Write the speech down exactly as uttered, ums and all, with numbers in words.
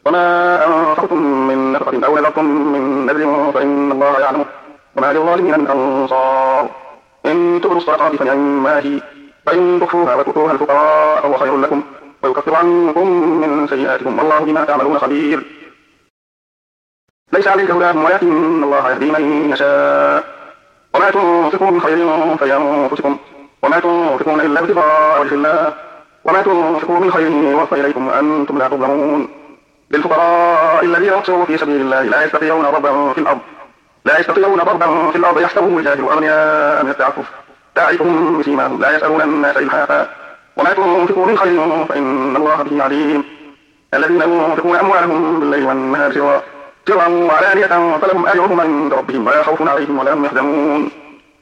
وما أنفقتم من نفقة أو نذرتم من نذر فإن الله يعلمه وما للظالمين من أنصار إن تبدوا الصدقات فنعما هي وإن تخفوها وتؤتوها الفقراء فهو خير لكم ويكفر عنكم من سيئاتكم والله بما تعملون خبير. ليس عليك هداهم ولكن الله يهدي من يشاء وما تنفقوا من خير فلأنفسكم وما تنفقون إلا ابتغاء وجه الله وما تنفقوا من خير يوفى إليكم وأنتم لا تظلمون. للفقراء الذين أحصروا في سبيل الله لا يستطيعون ضربا في الأرض لا يستطيعون ضربا في الأرض يحسبهم الجاهل أغنياء من التعفف تعرفهم بسيماهم لا يسألون الناس إلحافا وما تنفقوا من خير فإن الله به عليم. الذين ينفقون أموالهم بالليل والنهار سرا سرا وعلانية فلهم أجرهم عند ربهم ولا خوف عليهم ولا هم يحزنون.